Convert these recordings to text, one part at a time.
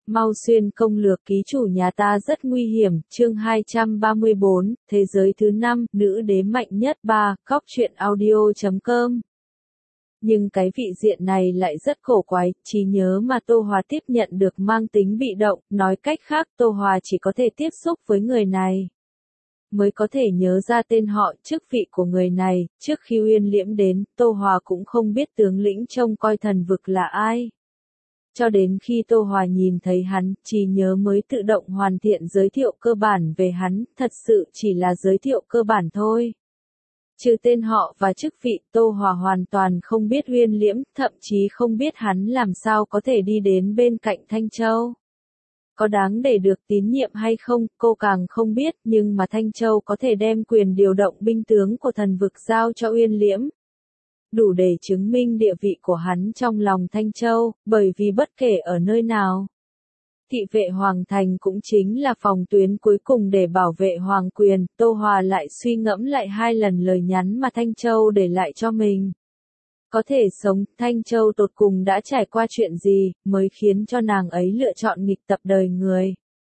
Mau xuyên công lược ký chủ nhà ta rất nguy hiểm, chương 234, thế giới thứ 5, nữ đế mạnh nhất 3, góc truyện audio.com. Nhưng cái vị diện này lại rất cổ quái, trí nhớ mà Tô Hòa tiếp nhận được mang tính bị động, nói cách khác Tô Hòa chỉ có thể tiếp xúc với người này mới có thể nhớ ra tên họ, chức vị của người này. Trước khi Uyên Liễm đến, Tô Hòa cũng không biết tướng lĩnh trông coi thần vực là ai. Cho đến khi Tô Hòa nhìn thấy hắn, trí nhớ mới tự động hoàn thiện giới thiệu cơ bản về hắn, thật sự chỉ là giới thiệu cơ bản thôi. Trừ tên họ và chức vị, Tô Hòa hoàn toàn không biết Uyên Liễm, thậm chí không biết hắn làm sao có thể đi đến bên cạnh Thanh Châu. Có đáng để được tín nhiệm hay không, cô càng không biết, nhưng mà Thanh Châu có thể đem quyền điều động binh tướng của thần vực giao cho Uyên Liễm. Đủ để chứng minh địa vị của hắn trong lòng Thanh Châu, bởi vì bất kể ở nơi nào, thị vệ Hoàng Thành cũng chính là phòng tuyến cuối cùng để bảo vệ Hoàng quyền. Tô Hòa lại suy ngẫm lại 2 lần lời nhắn mà Thanh Châu để lại cho mình. Có thể sống, Thanh Châu tột cùng đã trải qua chuyện gì, mới khiến cho nàng ấy lựa chọn nghịch tập đời người.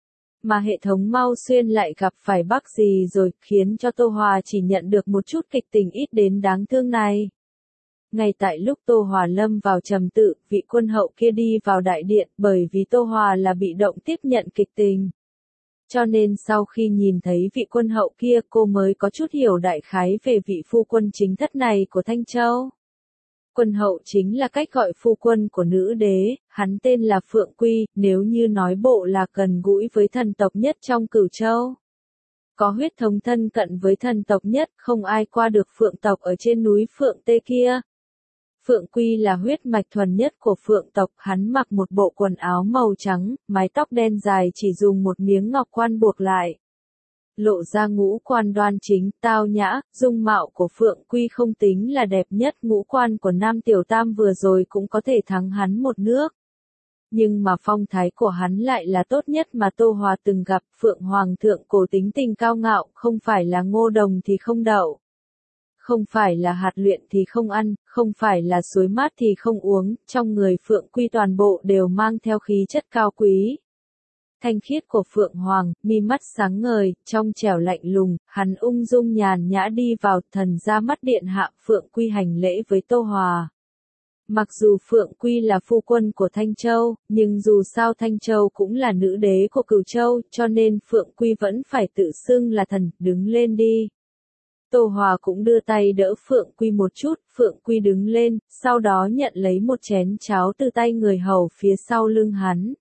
Mà hệ thống Mau Xuyên lại gặp phải Bắc gì rồi, khiến cho Tô Hòa chỉ nhận được một chút kịch tình ít đến đáng thương này. Ngay tại lúc Tô Hòa lâm vào trầm tự, vị quân hậu kia đi vào đại điện, bởi vì Tô Hòa là bị động tiếp nhận kịch tình. Cho nên sau khi nhìn thấy vị quân hậu kia, cô mới có chút hiểu đại khái về vị phu quân chính thất này của Thanh Châu. Quân hậu chính là cách gọi phu quân của nữ đế, hắn tên là Phượng Quy, nếu như nói bộ là gần gũi với thần tộc nhất trong Cửu Châu. Có huyết thống thân cận với thần tộc nhất, không ai qua được Phượng tộc ở trên núi Phượng Tê kia. Phượng Quy là huyết mạch thuần nhất của Phượng tộc, hắn mặc một bộ quần áo màu trắng, mái tóc đen dài chỉ dùng một miếng ngọc quan buộc lại. Lộ ra ngũ quan đoan chính, tao nhã, dung mạo của Phượng Quy không tính là đẹp nhất, ngũ quan của Nam Tiểu Tam vừa rồi cũng có thể thắng hắn một nước. Nhưng mà phong thái của hắn lại là tốt nhất mà Tô Hòa từng gặp. Phượng Hoàng thượng cổ tính tình cao ngạo, không phải là ngô đồng thì không đậu. Không phải là hạt luyện thì không ăn, không phải là suối mát thì không uống, trong người Phượng Quy toàn bộ đều mang theo khí chất cao quý. Thanh khiết của Phượng Hoàng, mi mắt sáng ngời, trong trẻo lạnh lùng, hắn ung dung nhàn nhã đi vào, thần ra mắt điện hạ. Phượng Quy hành lễ với Tô Hòa. Mặc dù Phượng Quy là phu quân của Thanh Châu, nhưng dù sao Thanh Châu cũng là nữ đế của Cửu Châu, cho nên Phượng Quy vẫn phải tự xưng là thần, đứng lên đi. Tô Hòa cũng đưa tay đỡ Phượng Quy một chút, Phượng Quy đứng lên, sau đó nhận lấy một chén cháo từ tay người hầu phía sau lưng hắn.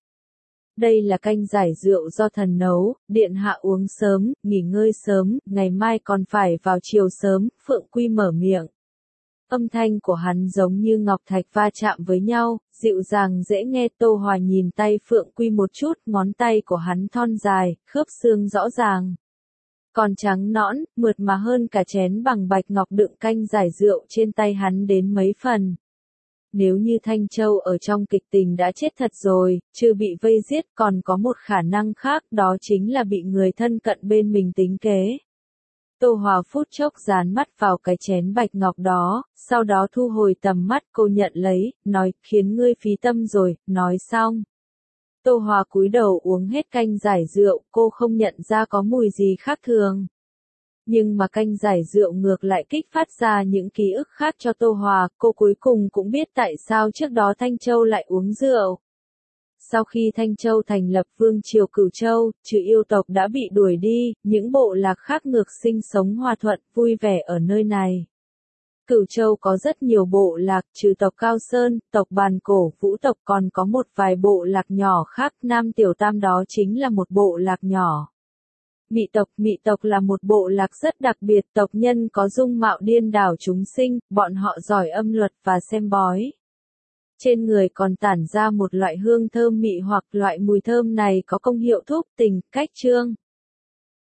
Đây là canh giải rượu do thần nấu, điện hạ uống sớm, nghỉ ngơi sớm, ngày mai còn phải vào chiều sớm. Phượng Quy mở miệng. Âm thanh của hắn giống như ngọc thạch va chạm với nhau, dịu dàng dễ nghe. Tô Hòa nhìn tay Phượng Quy một chút, ngón tay của hắn thon dài, khớp xương rõ ràng. Còn trắng nõn, mượt mà hơn cả chén bằng bạch ngọc đựng canh giải rượu trên tay hắn đến mấy phần. Nếu như Thanh Châu ở trong kịch tình đã chết thật rồi, chưa bị vây giết, còn có một khả năng khác, đó chính là bị người thân cận bên mình tính kế. Tô Hòa phút chốc dán mắt vào cái chén bạch ngọc đó, sau đó thu hồi tầm mắt. Cô nhận lấy, nói, khiến ngươi phí tâm rồi. Nói xong, Tô Hòa cúi đầu uống hết canh giải rượu, cô không nhận ra có mùi gì khác thường. Nhưng mà canh giải rượu ngược lại kích phát ra những ký ức khác cho Tô Hòa, cô cuối cùng cũng biết tại sao trước đó Thanh Châu lại uống rượu. Sau khi Thanh Châu thành lập vương triều Cửu Châu, trừ yêu tộc đã bị đuổi đi, những bộ lạc khác ngược sinh sống hòa thuận, vui vẻ ở nơi này. Cửu Châu có rất nhiều bộ lạc, trừ tộc Cao Sơn, tộc Bàn Cổ, Vũ tộc, còn có một vài bộ lạc nhỏ khác. Nam Tiểu Tam đó chính là một bộ lạc nhỏ. Mị tộc là một bộ lạc rất đặc biệt, tộc nhân có dung mạo điên đảo chúng sinh, bọn họ giỏi âm luật và xem bói. Trên người còn tản ra một loại hương thơm mị hoặc loại mùi thơm này có công hiệu thúc tình, cách trương.